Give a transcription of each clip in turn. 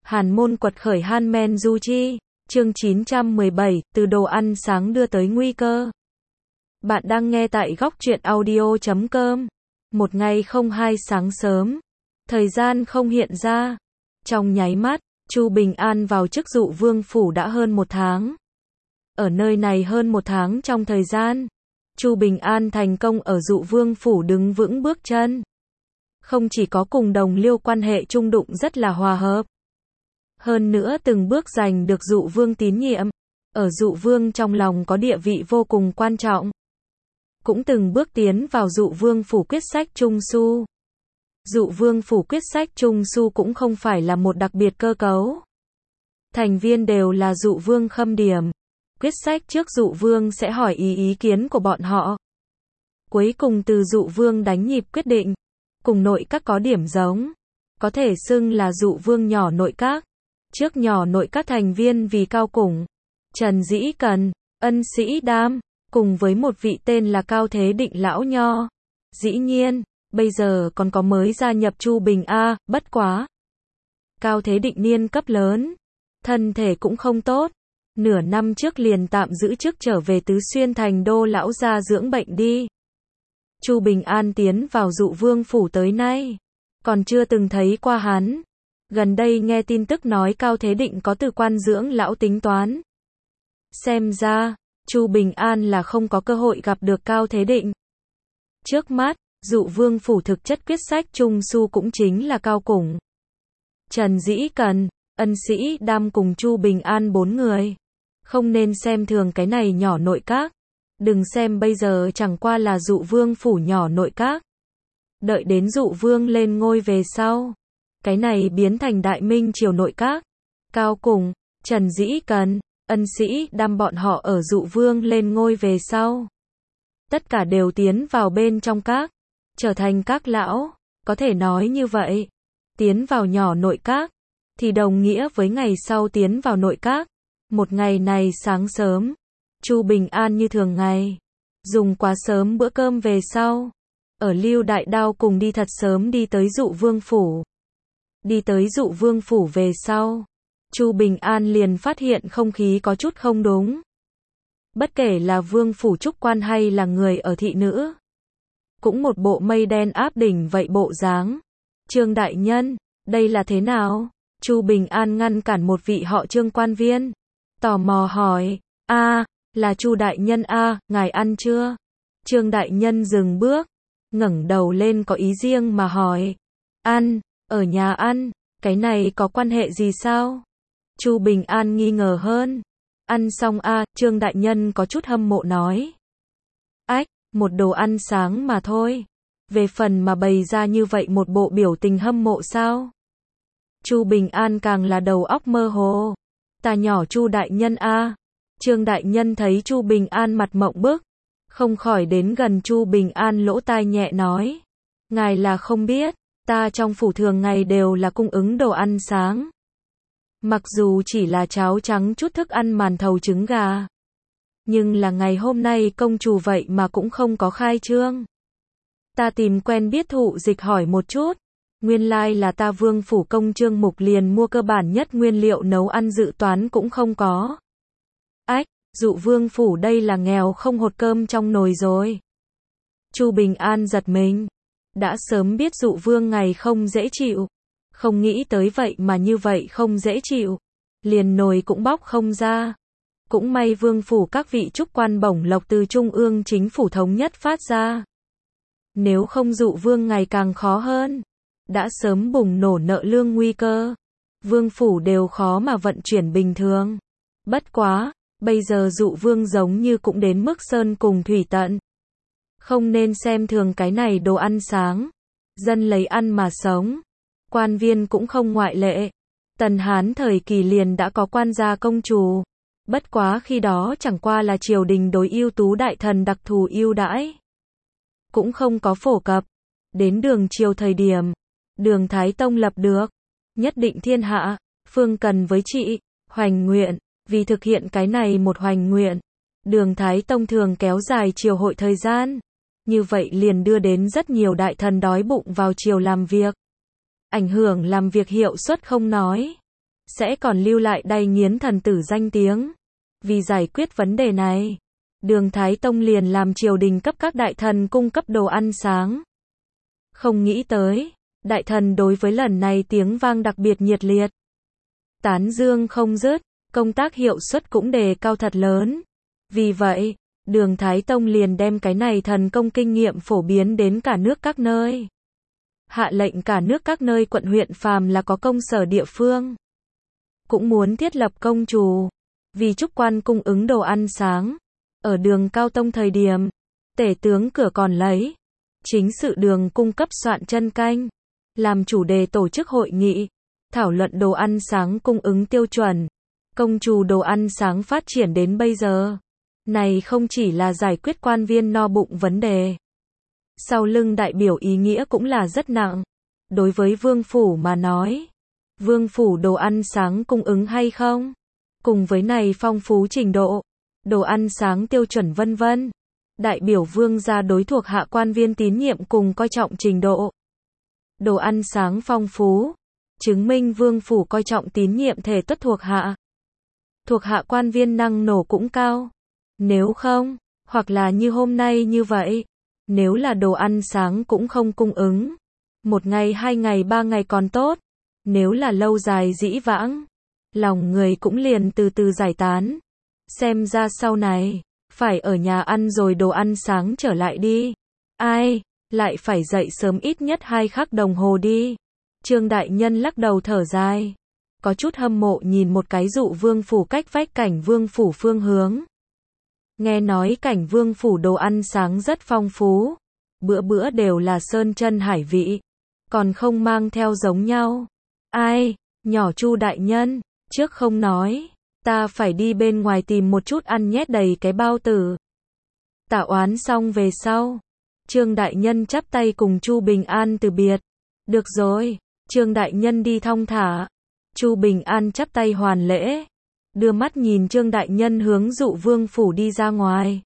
Hàn môn quật khởi Hanmen Du Chi, chương 917, từ đồ ăn sáng đưa tới nguy cơ. Bạn đang nghe tại góc truyện audio.com. Một ngày không hai sáng sớm, thời gian không hiện ra. Trong nháy mắt, Chu Bình An vào chức Dụ Vương phủ đã hơn một tháng. Ở nơi này hơn một tháng trong thời gian, Chu Bình An thành công ở Dụ Vương phủ đứng vững bước chân. Không chỉ có cùng đồng liêu quan hệ trung đụng rất là hòa hợp, hơn nữa từng bước giành được Dụ Vương tín nhiệm, ở Dụ Vương trong lòng có địa vị vô cùng quan trọng. Cũng từng bước tiến vào Dụ Vương phủ quyết sách Trung Su. Dụ Vương phủ quyết sách Trung Su cũng không phải là một đặc biệt cơ cấu. Thành viên đều là Dụ Vương khâm điểm. Quyết sách trước Dụ Vương sẽ hỏi ý kiến của bọn họ. Cuối cùng từ Dụ Vương đánh nhịp quyết định. Cùng nội các có điểm giống. Có thể xưng là Dụ Vương nhỏ nội các. Trước nhỏ nội các thành viên vì Cao Củng, Trần Dĩ Cần, Ân Sĩ Đam, cùng với một vị tên là Cao Thế Định lão nho. Dĩ nhiên, bây giờ còn có mới gia nhập Chu Bình A, bất quá. Cao Thế Định niên cấp lớn, thân thể cũng không tốt. Nửa năm trước liền tạm giữ chức trở về Tứ Xuyên thành đô lão gia dưỡng bệnh đi. Chu Bình An tiến vào Dụ Vương phủ tới nay, còn chưa từng thấy qua hắn. Gần đây nghe tin tức nói Cao Thế Định có từ quan dưỡng lão tính toán. Xem ra, Chu Bình An là không có cơ hội gặp được Cao Thế Định. Trước mắt, Dụ Vương phủ thực chất quyết sách Trung Su cũng chính là Cao Củng, Trần Dĩ Cần, Ân Sĩ Đam cùng Chu Bình An 4 người. Không nên xem thường cái này nhỏ nội các. Đừng xem bây giờ chẳng qua là Dụ Vương phủ nhỏ nội các. Đợi đến Dụ Vương lên ngôi về sau, cái này biến thành Đại Minh triều nội các. Cao Củng, Trần Dĩ Cần, Ân Sĩ Đam bọn họ ở Dụ Vương lên ngôi về sau, tất cả đều tiến vào bên trong các, trở thành các lão. Có thể nói như vậy, tiến vào nhỏ nội các thì đồng nghĩa với ngày sau tiến vào nội các. Một ngày này sáng sớm, Chu Bình An như thường ngày, dùng quá sớm bữa cơm về sau, ở Lưu Đại Đao cùng đi thật sớm đi tới Dụ Vương phủ. Đi tới Dụ Vương phủ về sau, Chu Bình An liền phát hiện không khí có chút không đúng. Bất kể là Vương phủ trúc quan hay là người ở thị nữ, cũng một bộ mây đen áp đỉnh vậy bộ dáng. Trương đại nhân, đây là thế nào? Chu Bình An ngăn cản một vị họ Trương quan viên, tò mò hỏi. Là Chu đại nhân a, ngài ăn chưa? Trương đại nhân dừng bước, ngẩng đầu lên có ý riêng mà hỏi. Ăn, ở nhà ăn, cái này có quan hệ gì sao? Chu Bình An nghi ngờ hơn. Ăn xong Trương đại nhân có chút hâm mộ nói. Một đồ ăn sáng mà thôi. Về phần mà bày ra như vậy một bộ biểu tình hâm mộ sao? Chu Bình An càng là đầu óc mơ hồ. Ta nhỏ Chu đại nhân Trương đại nhân thấy Chu Bình An mặt mộng bức, không khỏi đến gần Chu Bình An lỗ tai nhẹ nói. Ngài là không biết, ta trong phủ thường ngày đều là cung ứng đồ ăn sáng. Mặc dù chỉ là cháo trắng chút thức ăn màn thầu trứng gà, nhưng là ngày hôm nay công chủ vậy mà cũng không có khai trương. Ta tìm quen biết thụ dịch hỏi một chút, nguyên lai là ta Vương phủ công trương mục liền mua cơ bản nhất nguyên liệu nấu ăn dự toán cũng không có. Dụ Vương phủ đây là nghèo không hột cơm trong nồi rồi. Chu Bình An giật mình, đã sớm biết Dụ Vương ngày không dễ chịu, không nghĩ tới vậy mà như vậy không dễ chịu, liền nồi cũng bóc không ra. Cũng may Vương phủ các vị trúc quan bổng lộc từ trung ương chính phủ thống nhất phát ra. Nếu không Dụ Vương ngày càng khó hơn, đã sớm bùng nổ nợ lương nguy cơ. Vương phủ đều khó mà vận chuyển bình thường. Bất quá, bây giờ Dụ Vương giống như cũng đến mức sơn cùng thủy tận. Không nên xem thường cái này đồ ăn sáng. Dân lấy ăn mà sống. Quan viên cũng không ngoại lệ. Tần Hán thời kỳ liền đã có quan gia công chủ. Bất quá khi đó chẳng qua là triều đình đối ưu tú đại thần đặc thù ưu đãi, cũng không có phổ cập. Đến Đường triều thời điểm, Đường Thái Tông lập được nhất định thiên hạ, phương cần với trị, hoành nguyện. Vì thực hiện cái này một hoành nguyện, Đường Thái Tông thường kéo dài triều hội thời gian. Như vậy liền đưa đến rất nhiều đại thần đói bụng vào triều làm việc. Ảnh hưởng làm việc hiệu suất không nói. sẽ còn lưu lại đay nghiến thần tử danh tiếng. Vì giải quyết vấn đề này, Đường Thái Tông liền làm triều đình cấp các đại thần cung cấp đồ ăn sáng. Không nghĩ tới, đại thần đối với lần này tiếng vang đặc biệt nhiệt liệt. Tán dương không dứt, công tác hiệu suất cũng đề cao thật lớn. Vì vậy, Đường Thái Tông liền đem cái này thần công kinh nghiệm phổ biến đến cả nước các nơi. Hạ lệnh cả nước các nơi quận huyện phàm là có công sở địa phương cũng muốn thiết lập công trù, vì trúc quan cung ứng đồ ăn sáng. Ở Đường Cao Tông thời điểm, tể tướng cửa còn lấy chính sự đường cung cấp soạn chân canh, làm chủ đề tổ chức hội nghị, thảo luận đồ ăn sáng cung ứng tiêu chuẩn. Công trù đồ ăn sáng phát triển đến bây giờ, này không chỉ là giải quyết quan viên no bụng vấn đề. Sau lưng đại biểu ý nghĩa cũng là rất nặng. Đối với vương phủ mà nói, vương phủ đồ ăn sáng cung ứng hay không, cùng với này phong phú trình độ, đồ ăn sáng tiêu chuẩn vân vân, đại biểu vương gia đối thuộc hạ quan viên tín nhiệm cùng coi trọng trình độ. Đồ ăn sáng phong phú, chứng minh vương phủ coi trọng tín nhiệm thể tuất thuộc hạ. Thuộc hạ quan viên năng nổ cũng cao. Nếu không, hoặc là như hôm nay như vậy, nếu là đồ ăn sáng cũng không cung ứng, 1 ngày 2 ngày 3 ngày còn tốt, nếu là lâu dài dĩ vãng, lòng người cũng liền từ từ giải tán. Xem ra sau này, phải ở nhà ăn rồi đồ ăn sáng trở lại đi. Ai, lại phải dậy sớm ít nhất 2 khắc đồng hồ đi. Trương đại nhân lắc đầu thở dài, có chút hâm mộ nhìn một cái Dụ vương phủ cách vách Cảnh vương phủ phương hướng. Nghe nói Cảnh vương phủ đồ ăn sáng rất phong phú, bữa bữa đều là sơn chân hải vị, còn không mang theo giống nhau. Ai, nhỏ Chu đại nhân, trước không nói, ta phải đi bên ngoài tìm một chút ăn nhét đầy cái bao tử. Tạ oán xong về sau, Trương đại nhân chắp tay cùng Chu Bình An từ biệt. Được rồi, Trương đại nhân đi thong thả. Chu Bình An chắp tay hoàn lễ, đưa mắt nhìn Trương đại nhân hướng Dụ vương phủ đi ra ngoài.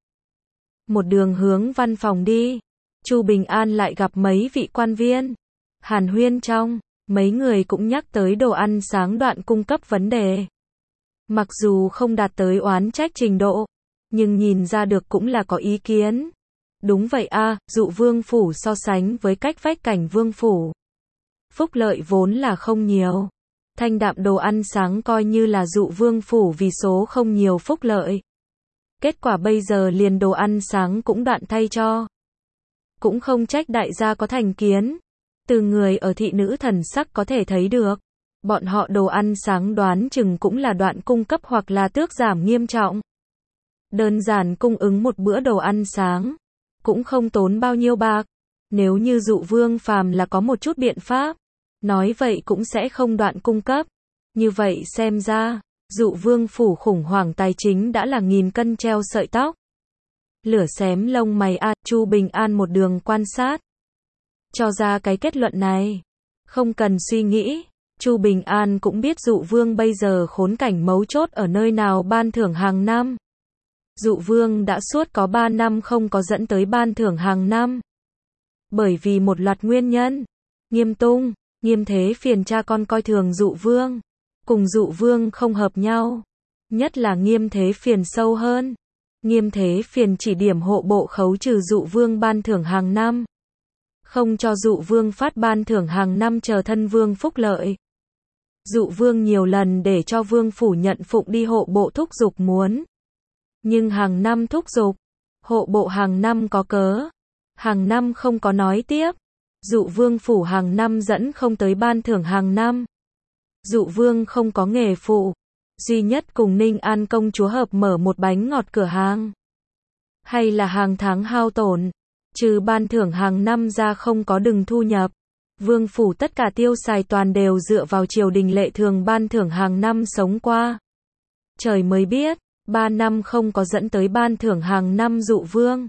Một đường hướng văn phòng đi, Chu Bình An lại gặp mấy vị quan viên. Hàn huyên trong, mấy người cũng nhắc tới đồ ăn sáng đoạn cung cấp vấn đề. Mặc dù không đạt tới oán trách trình độ, nhưng nhìn ra được cũng là có ý kiến. Đúng vậy a, Dụ vương phủ so sánh với cách vách Cảnh vương phủ, phúc lợi vốn là không nhiều. Thanh đạm đồ ăn sáng coi như là Dụ vương phủ vì số không nhiều phúc lợi. Kết quả bây giờ liền đồ ăn sáng cũng đoạn thay cho. Cũng không trách đại gia có thành kiến. Từ người ở thị nữ thần sắc có thể thấy được, bọn họ đồ ăn sáng đoán chừng cũng là đoạn cung cấp hoặc là tước giảm nghiêm trọng. Đơn giản cung ứng một bữa đồ ăn sáng, cũng không tốn bao nhiêu bạc. Nếu như Dụ vương phàm là có một chút biện pháp, nói vậy cũng sẽ không đoạn cung cấp. Như vậy xem ra, Dụ vương phủ khủng hoảng tài chính đã là nghìn cân treo sợi tóc. Lửa xém lông mày a, Chu Bình An một đường quan sát, cho ra cái kết luận này. Không cần suy nghĩ, Chu Bình An cũng biết Dụ vương bây giờ khốn cảnh mấu chốt ở nơi nào. Ban thưởng hàng năm. Dụ vương đã suốt có 3 năm không có dẫn tới ban thưởng hàng năm. Bởi vì một loạt nguyên nhân. Nghiêm Tung, Nghiêm Thế Phiền cha con coi thường Dụ vương, cùng Dụ vương không hợp nhau. Nhất là Nghiêm Thế Phiền sâu hơn. Nghiêm Thế Phiền chỉ điểm hộ bộ khấu trừ Dụ vương ban thưởng hàng năm, không cho Dụ vương phát ban thưởng hàng năm chờ thân vương phúc lợi. Dụ vương nhiều lần để cho vương phủ nhận phụng đi hộ bộ thúc giục muốn, nhưng hàng năm thúc giục, hộ bộ hàng năm có cớ, hàng năm không có nói tiếp. Dụ vương phủ hàng năm dẫn không tới ban thưởng hàng năm. Dụ vương không có nghề phụ, duy nhất cùng Ninh An công chúa hợp mở một bánh ngọt cửa hàng, hay là hàng tháng hao tổn, trừ ban thưởng hàng năm ra không có đừng thu nhập. Vương phủ tất cả tiêu xài toàn đều dựa vào triều đình lệ thường ban thưởng hàng năm sống qua. Trời mới biết, 3 năm không có dẫn tới ban thưởng hàng năm Dụ vương.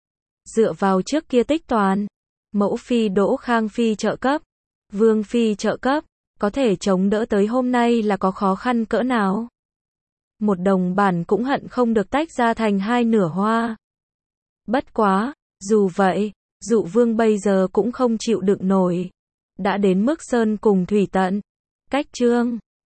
Dựa vào trước kia tích toàn, mẫu phi Đỗ Khang phi trợ cấp, vương phi trợ cấp, có thể chống đỡ tới hôm nay là có khó khăn cỡ nào. Một đồng bản cũng hận không được tách ra thành 2 nửa hoa. Bất quá, dù vậy, Dụ vương bây giờ cũng không chịu đựng nổi. Đã đến mức sơn cùng thủy tận. Cách Trương